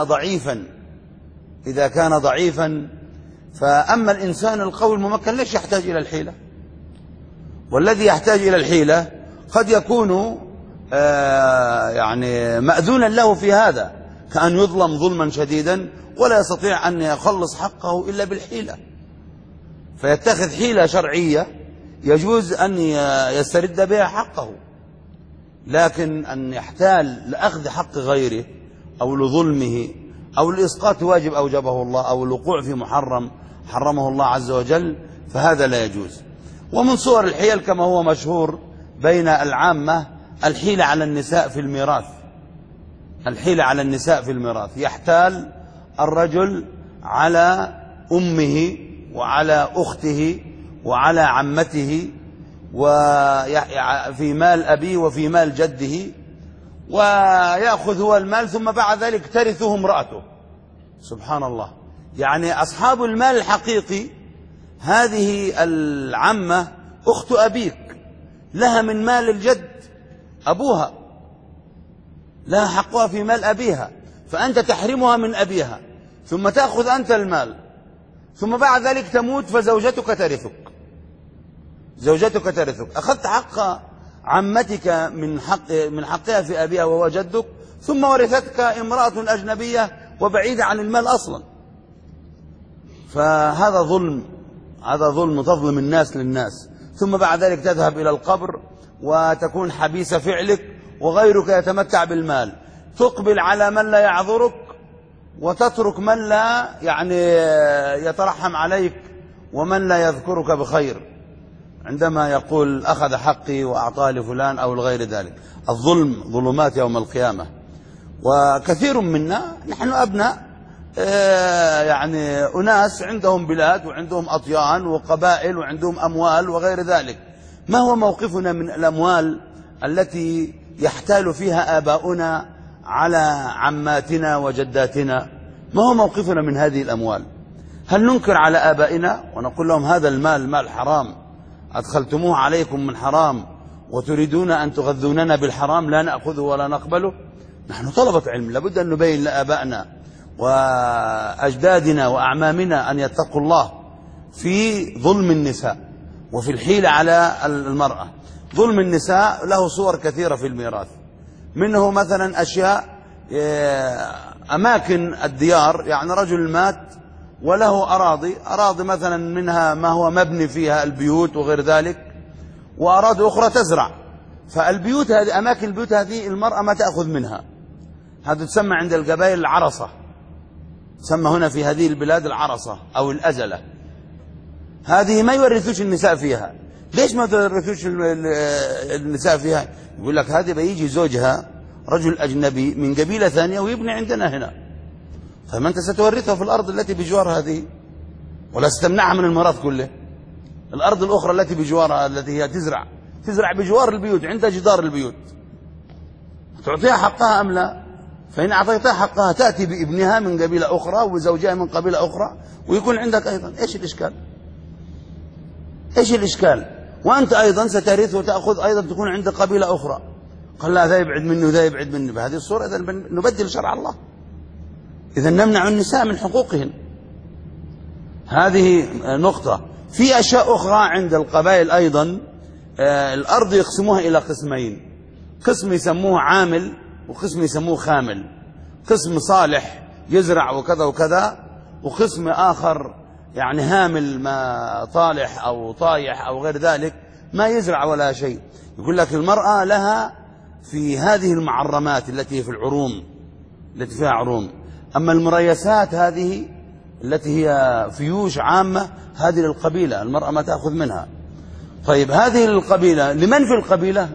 كان ضعيفا، فأما الإنسان القوي الممكن ليش يحتاج إلى الحيلة؟ والذي يحتاج إلى الحيلة قد يكون يعني مأذونا له في هذا، كأن يظلم ظلما شديدا ولا يستطيع أن يخلص حقه إلا بالحيلة، فيتخذ حيلة شرعية يجوز أن يسترد بها حقه. لكن أن يحتال لأخذ حق غيره أو لظلمه أو لإسقاط واجب أوجبه الله أو الوقوع في محرم حرمه الله عز وجل، فهذا لا يجوز. ومن صور الحيل كما هو مشهور بين العامة الحيلة على النساء في الميراث. الحيلة على النساء في الميراث، يحتال الرجل على أمه وعلى أخته وعلى عمته وفي مال أبيه وفي مال جده، ويأخذ هو المال ثم بعد ذلك ترثه امرأته. سبحان الله، يعني أصحاب المال الحقيقي هذه العمة أخت أبيك، لها من مال الجد أبوها، لها حقها في مال أبيها، فأنت تحرمها من أبيها ثم تأخذ أنت المال، ثم بعد ذلك تموت فزوجتك ترثك. زوجتك ترثك، أخذت حق عمتك من حقها في أبيها وهو جدك، ثم ورثتك امرأة أجنبية وبعيدة عن المال أصلا. فهذا ظلم، هذا ظلم، تظلم الناس للناس، ثم بعد ذلك تذهب إلى القبر وتكون حبيس فعلك وغيرك يتمتع بالمال، تقبل على من لا يعذرك وتترك من لا يعني يترحم عليك ومن لا يذكرك بخير، عندما يقول أخذ حقي وأعطاه لفلان أو لغير ذلك. الظلم ظلمات يوم القيامة. وكثير منا نحن أبناء يعني أناس عندهم بلاد وعندهم أطيان وقبائل وعندهم أموال وغير ذلك. ما هو موقفنا من الأموال التي يحتال فيها آباؤنا على عماتنا وجداتنا؟ ما هو موقفنا من هذه الأموال؟ هل ننكر على آبائنا ونقول لهم هذا المال مال حرام أدخلتموه عليكم من حرام وتريدون أن تغذوننا بالحرام لا نأخذه ولا نقبله؟ نحن طلبة علم، لابد أن نبين لآبائنا وأجدادنا وأعمامنا أن يتقوا الله في ظلم النساء وفي الحيلة على المرأة. ظلم النساء له صور كثيرة في الميراث، منه مثلا أشياء أماكن الديار، يعني رجل مات وله أراضي مثلا منها ما هو مبني فيها البيوت وغير ذلك، وأراضي أخرى تزرع، فالبيوت هذه أماكن البيوت هذه المرأة ما تأخذ منها، هذا تسمى عند القبائل العرصة، تسمى هنا في هذه البلاد العرصة أو الأزلة. هذه ما يورثوش النساء فيها. ليش ما يورثوش النساء فيها؟ يقول لك هذه بيجي زوجها رجل أجنبي من قبيلة ثانية ويبني عندنا هنا، فما أنت ستورثها في الأرض التي بجوار هذه ولا ستمنعها من الميراث كله. الأرض الأخرى التي بجوارها التي هي تزرع بجوار البيوت عند جدار البيوت، تعطيها حقها أم لا؟ فإن أعطيتها حقها تأتي بابنها من قبيلة أخرى وزوجها من قبيلة أخرى ويكون عندك أيضا. إيش الإشكال؟ إيش الإشكال؟ وأنت أيضا سترث وتأخذ أيضا تكون عند قبيلة أخرى. قال لا ذا يبعد مني وذا يبعد مني. بهذه الصورة إذا نبدل شرع الله، إذا نمنع النساء من حقوقهن. هذه نقطة. في أشياء أخرى عند القبائل أيضا، الأرض يقسموها إلى قسمين، قسم يسموه عامل وقسم يسموه خامل، قسم صالح يزرع وكذا وكذا، وقسم آخر يعني هامل ما طالح أو طايح أو غير ذلك ما يزرع ولا شيء. يقول لك المرأة لها في هذه المعرمات التي في العروم التي فيها عروم، أما المريسات هذه التي هي فيوش عامة هذه للقبيلة، المرأة ما تأخذ منها. طيب هذه القبيلة لمن في القبيلة؟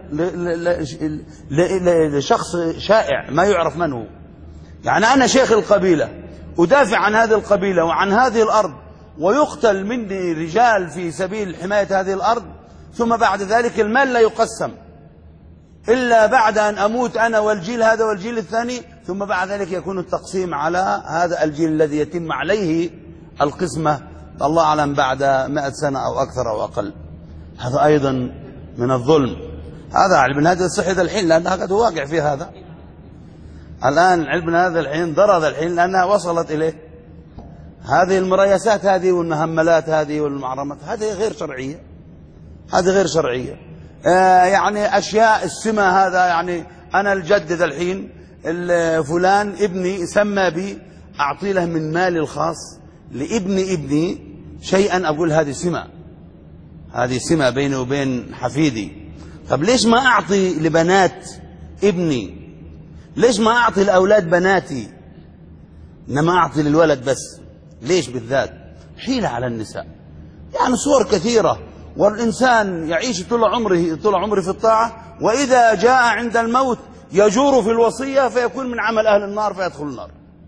لشخص شائع ما يعرف من هو. يعني أنا شيخ القبيلة أدافع عن هذه القبيلة وعن هذه الأرض، ويقتل مني رجال في سبيل حماية هذه الأرض، ثم بعد ذلك المال لا يقسم إلا بعد أن أموت أنا والجيل هذا والجيل الثاني، ثم بعد ذلك يكون التقسيم على هذا الجيل الذي يتم عليه القسمة الله أعلم بعد 100 سنة أو أكثر أو أقل. هذا أيضا من الظلم. هذا علمنا هذا الصحيح الحين لأنها قد واقع في هذا الآن. علمنا هذا الحين ضرر الحين لأنها وصلت إليه. هذه المريسات هذه والمهملات هذه والمعرمات هذه غير شرعية، هذه غير شرعية. يعني أشياء السمة هذا، يعني أنا الجد ذا الحين فلان ابني سمى بي، أعطي له من مالي الخاص لابني شيئا، أقول هذه سمة، هذه سمة بيني وبين حفيدي. طب ليش ما أعطي لبنات ابني؟ ليش ما أعطي لأولاد بناتي؟ إنما أعطي للولد بس. ليش بالذات؟ حيلة على النساء. يعني صور كثيرة، والإنسان يعيش طول عمره في الطاعة، وإذا جاء عند الموت يجور في الوصية فيكون من عمل أهل النار فيدخل النار.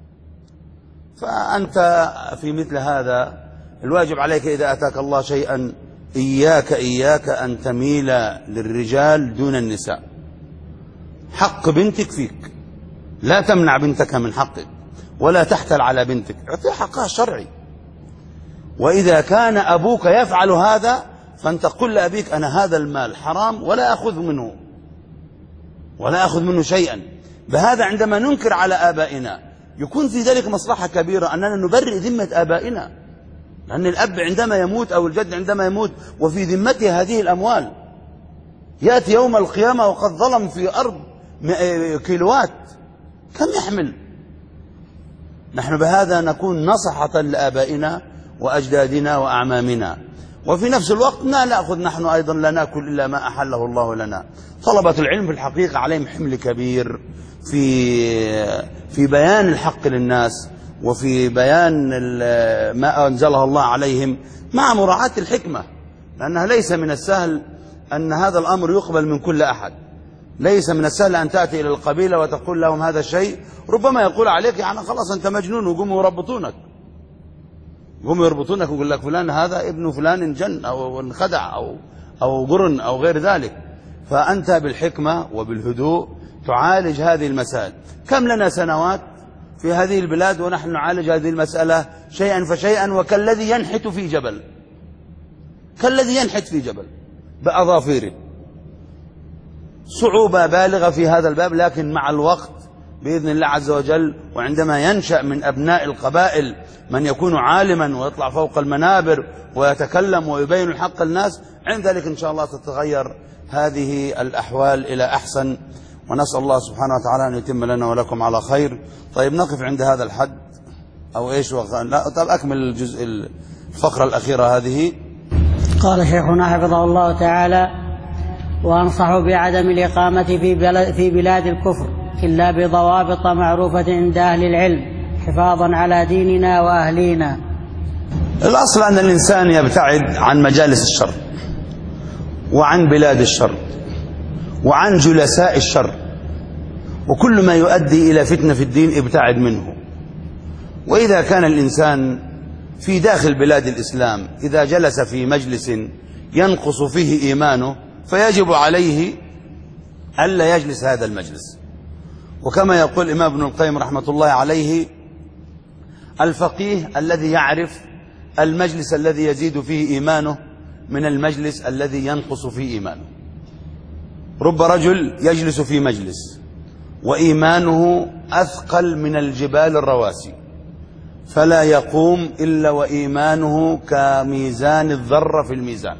فأنت في مثل هذا الواجب عليك إذا أتاك الله شيئا إياك أن تميل للرجال دون النساء. حق بنتك فيك، لا تمنع بنتك من حقك ولا تحتل على بنتك، اعطيها حقها الشرعي. وإذا كان أبوك يفعل هذا فأنت قل لأبيك أنا هذا المال حرام ولا أخذ منه شيئا. بهذا عندما ننكر على آبائنا يكون في ذلك مصلحة كبيرة، أننا نبرئ ذمة آبائنا، لأن الأب عندما يموت أو الجد عندما يموت وفي ذمته هذه الأموال، يأتي يوم القيامة وقد ظلم في أرض كيلوات، كم يحمل؟ نحن بهذا نكون نصحة لآبائنا وأجدادنا وأعمامنا، وفي نفس الوقت لا نأخذ نحن أيضا لا نأكل إلا ما أحله الله لنا. طلبة العلم في الحقيقة عليهم حمل كبير في بيان الحق للناس، وفي بيان ما أنزله الله عليهم مع مراعاة الحكمة، لأنها ليس من السهل أن هذا الأمر يقبل من كل أحد. ليس من السهل أن تأتي إلى القبيلة وتقول لهم هذا الشيء، ربما يقول عليك يعني خلاص أنت مجنون، وقوموا يربطونك، ويقول لك فلان هذا ابن فلان جن أو انخدع أو قرن أو غير ذلك. فأنت بالحكمة وبالهدوء تعالج هذه المسائل. كم لنا سنوات في هذه البلاد ونحن نعالج هذه المسألة شيئا فشيئا، وكالذي ينحت في جبل بأظافيره. صعوبة بالغة في هذا الباب، لكن مع الوقت بإذن الله عز وجل، وعندما ينشأ من أبناء القبائل من يكون عالما ويطلع فوق المنابر ويتكلم ويبين الحق للناس، عند ذلك إن شاء الله تتغير هذه الأحوال إلى أحسن. ونسأل الله سبحانه وتعالى أن يتم لنا ولكم على خير. طيب نقف عند هذا الحد أو إيش لا طيب أكمل الفقرة الأخيرة هذه. قال شيخنا حفظه الله تعالى: وأنصح بعدم الإقامة في بلاد الكفر إلا بضوابط معروفة عند أهل العلم حفاظا على ديننا وأهلينا. الأصل أن الإنسان يبتعد عن مجالس الشر وعن بلاد الشر وعن جلساء الشر، وكل ما يؤدي إلى فتنة في الدين ابتعد منه. وإذا كان الإنسان في داخل بلاد الإسلام إذا جلس في مجلس ينقص فيه إيمانه فيجب عليه ألا يجلس هذا المجلس. وكما يقول الإمام ابن القيم رحمة الله عليه: الفقيه الذي يعرف المجلس الذي يزيد فيه إيمانه من المجلس الذي ينقص فيه إيمانه. رب رجل يجلس في مجلس وإيمانه أثقل من الجبال الرواسي، فلا يقوم إلا وإيمانه كميزان الذرة في الميزان،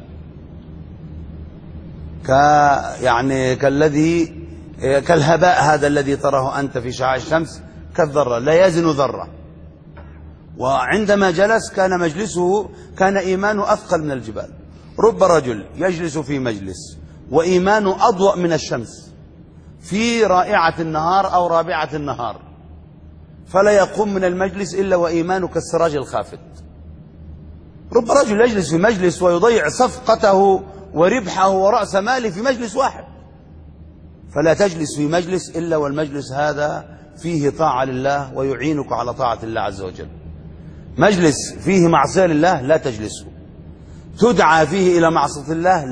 يعني كالهباء هذا الذي تراه أنت في شعاع الشمس، كالذرة لا يزن ذرة. وعندما جلس كان مجلسه كان إيمانه أثقل من الجبال. رب رجل يجلس في مجلس وإيمانه أضوأ من الشمس في رائعة النهار أو رابعة النهار، فلا يقوم من المجلس إلا وإيمانه كالسراج الخافت. رب رجل يجلس في مجلس ويضيع صفقته وربحه ورأس ماله في مجلس واحد، فلا تجلس في مجلس إلا والمجلس هذا فيه طاعة لله ويعينك على طاعة الله عز وجل. مجلس فيه معصية لله لا تجلسه، تدعى فيه إلى معصية الله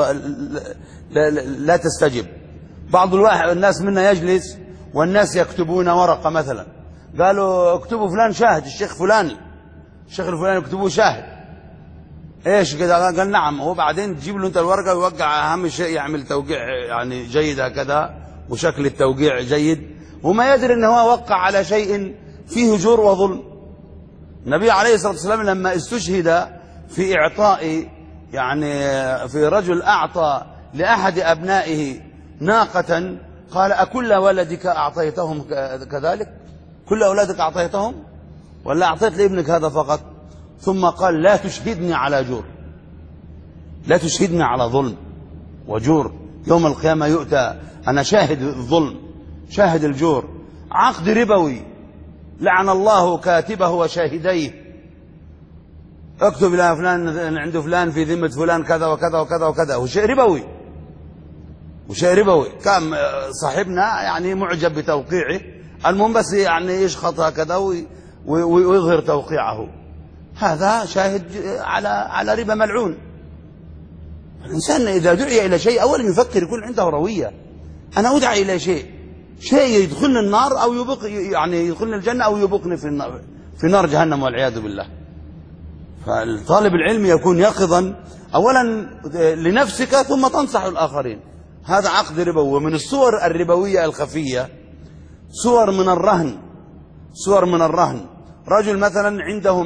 لا تستجب. بعض الناس منا يجلس والناس يكتبون ورقة مثلا، قالوا اكتبوا فلان شاهد، الشيخ الفلاني اكتبوه شاهد. ايش كذا؟ قال نعم. وبعدين تجيب له انت الورقة ويوقع، اهم شيء يعمل توقيع يعني جيد هكذا وشكل التوقيع جيد، وما يدري انه هو وقع على شيء فيه جور وظلم. النبي عليه الصلاة والسلام لما استشهد في إعطاء، يعني في رجل أعطى لأحد أبنائه ناقة قال أكل ولدك أعطيتهم كذلك؟ كل أولادك أعطيتهم ولا أعطيت لابنك هذا فقط؟ ثم قال لا تشهدني على جور، لا تشهدني على ظلم وجور. يوم القيامة يؤتى أنا شاهد الظلم، شاهد الجور، عقد ربوي لعن الله كاتبه وشاهديه. اكتب إلى فلان عند فلان في ذمة فلان كذا وكذا وكذا وكذا، وشيء ربوي، وشيء ربوي. كان صاحبنا يعني معجب بتوقيعه، المهم بس يعني يشخط هكذا ويظهر توقيعه. هذا شاهد على ربا ملعون. الإنسان إذا دعي إلى شيء أولا يفكر، يكون عنده روية. أنا أدعى إلى شيء يدخلني النار أو يعني يدخلني الجنة أو يبقني في نار جهنم والعياذ بالله. فالطالب العلم يكون يقظا أولا لنفسك ثم تنصح الآخرين. هذا عقد ربوي. ومن الصور الربوية الخفية صور من الرهن. رجل مثلا عنده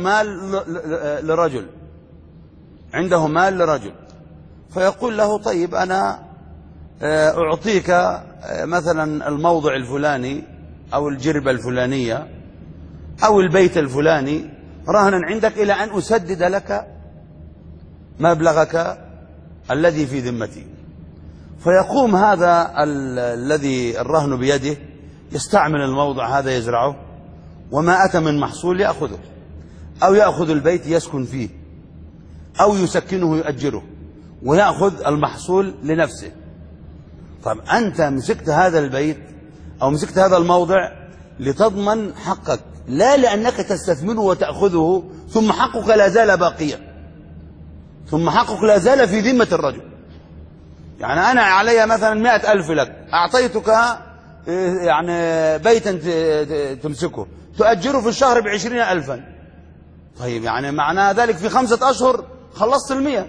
مال لرجل، فيقول له طيب أنا أعطيك مثلا الموضع الفلاني أو الجربة الفلانية أو البيت الفلاني رهنا عندك إلى أن أسدد لك مبلغك الذي في ذمتي. فيقوم هذا الذي الرهن بيده يستعمل الموضع هذا يزرعه، وما أتى من محصول يأخذه، أو يأخذ البيت يسكن فيه، أو يسكنه يؤجره ويأخذ المحصول لنفسه. طب أنت مسكت هذا البيت أو مسكت هذا الموضع لتضمن حقك، لا لأنك تستثمره وتأخذه ثم حقك لا زال باقيا، ثم حقك لا زال في ذمة الرجل. يعني أنا علي مثلا 100,000 لك، أعطيتك يعني بيتا تمسكه تؤجره في الشهر ب20,000. طيب يعني معنى ذلك في 5 أشهر خلصت 100.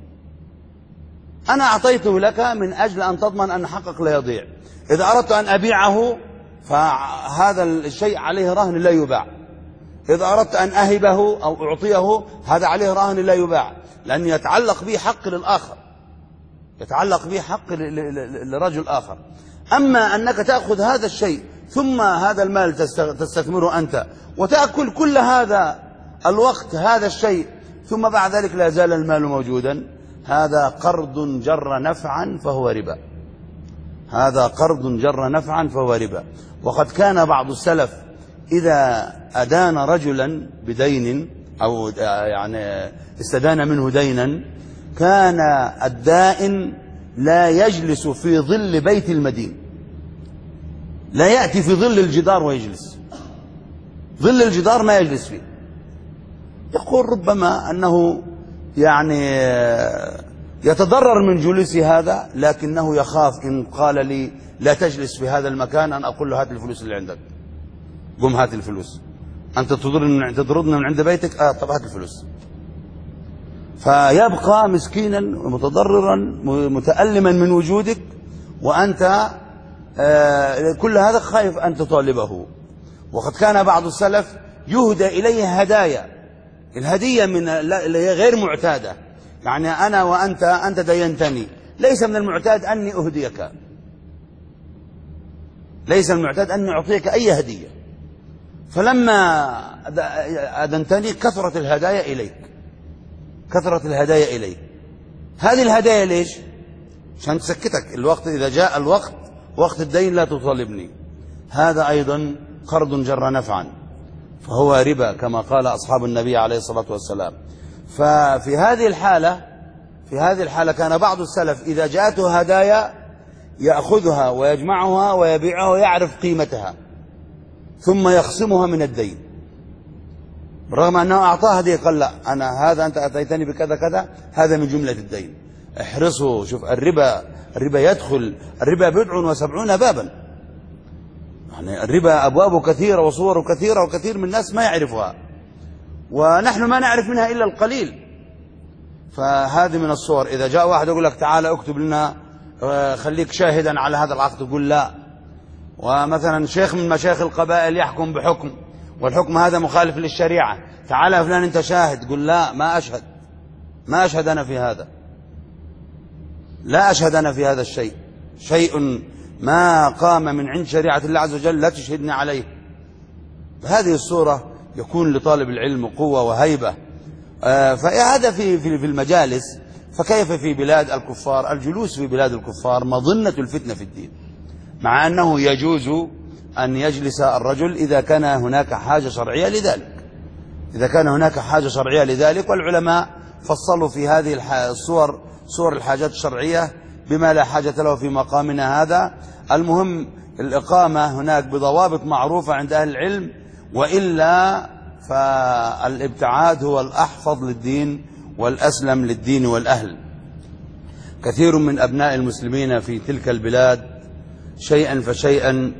أنا أعطيته لك من أجل أن تضمن أن حقك لا يضيع. إذا أردت أن أبيعه فهذا الشيء عليه رهن لا يباع. إذا أردت أن أهبه أو أعطيه هذا عليه رهن لا يباع، لأن يتعلق به حق للآخر، يتعلق به حق لرجل آخر. أما أنك تأخذ هذا الشيء ثم هذا المال تستثمره أنت وتأكل كل هذا الوقت هذا الشيء ثم بعد ذلك لا زال المال موجودا، هذا قرض جر نفعا فهو ربا. هذا قرض جر نفعا فهو ربا. وقد كان بعض السلف إذا أدان رجلا بدين أو يعني استدان منه دينا، كان الدائن لا يجلس في ظل بيت المدين، لا يأتي في ظل الجدار ويجلس، ظل الجدار ما يجلس فيه. يقول ربما أنه يعني يتضرر من جلوس هذا، لكنه يخاف إن قال لي لا تجلس في هذا المكان أن أقول له هات الفلوس اللي عندك، قم هات الفلوس، أنت تطردنا من عند بيتك، طب هات الفلوس. فيبقى مسكينا متضررا متألما من وجودك، وأنت كل هذا خايف أن تطالبه. وقد كان بعض السلف يهدى إليه هدايا، الهدية من اللي هي غير معتادة، يعني أنا وأنت، أنت دينتني، ليس من المعتاد أني أهديك، ليس المعتاد أني أعطيك أي هدية. فلما أذنتني كثرت الهدايا إليك، كثرت الهدايا إليك. هذه الهدايا ليش؟ عشان تسكتك الوقت، إذا جاء الوقت وقت الدين لا تطالبني. هذا أيضا قرض جر نفعا فهو ربا كما قال أصحاب النبي عليه الصلاة والسلام. ففي هذه الحالة كان بعض السلف إذا جاءته هدايا يأخذها ويجمعها ويبيعها ويعرف قيمتها ثم يخصمها من الدين، رغم أنه أعطاه هدية قال لا، أنا هذا أنت أتيتني بكذا كذا، هذا من جملة الدين. احرصوا. شوف الربا يدخل، الربا 70 بابا، يعني الربا أبوابه كثيرة وصوره كثيرة، وكثير من الناس ما يعرفها، ونحن ما نعرف منها إلا القليل. فهذه من الصور. إذا جاء واحد يقول لك تعال اكتب لنا خليك شاهدا على هذا العقد، تقول لا. ومثلا شيخ من مشايخ القبائل يحكم بحكم والحكم هذا مخالف للشريعة، تعال يا فلان أنت شاهد، قل لا، ما أشهد أنا في هذا. لا أشهد أنا في هذا الشيء، شيء ما قام من عند شريعة الله عز وجل لا تشهدني عليه. بهذه الصورة يكون لطالب العلم قوة وهيبة. فهذا في المجالس، فكيف في بلاد الكفار؟ الجلوس في بلاد الكفار مظنة الفتنة في الدين، مع أنه يجوز أن يجلس الرجل إذا كان هناك حاجة شرعية لذلك، إذا كان هناك حاجة شرعية لذلك. والعلماء فصلوا في هذه الصور صور الحاجات الشرعية بما لا حاجة له في مقامنا هذا. المهم الإقامة هناك بضوابط معروفة عند أهل العلم، وإلا فالابتعاد هو الأحفظ للدين والأسلم للدين والأهل. كثير من أبناء المسلمين في تلك البلاد شيئا فشيئا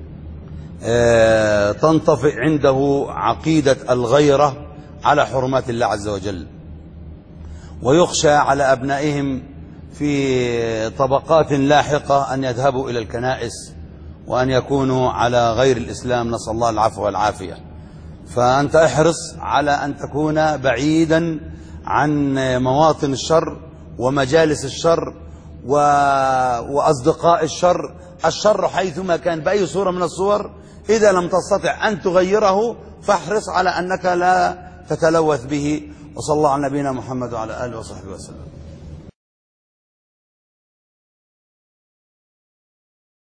تنطفئ عنده عقيدة الغيرة على حرمات الله عز وجل، ويخشى على أبنائهم في طبقات لاحقة أن يذهبوا إلى الكنائس وأن يكونوا على غير الإسلام، نسأل الله العفو والعافية. فأنت احرص على أن تكون بعيدا عن مواطن الشر ومجالس الشر وأصدقاء الشر. الشر حيثما كان بأي صورة من الصور، إذا لم تستطع أن تغيره فاحرص على أنك لا تتلوث به. وصلى الله على نبينا محمد وعلى آله وصحبه وسلم.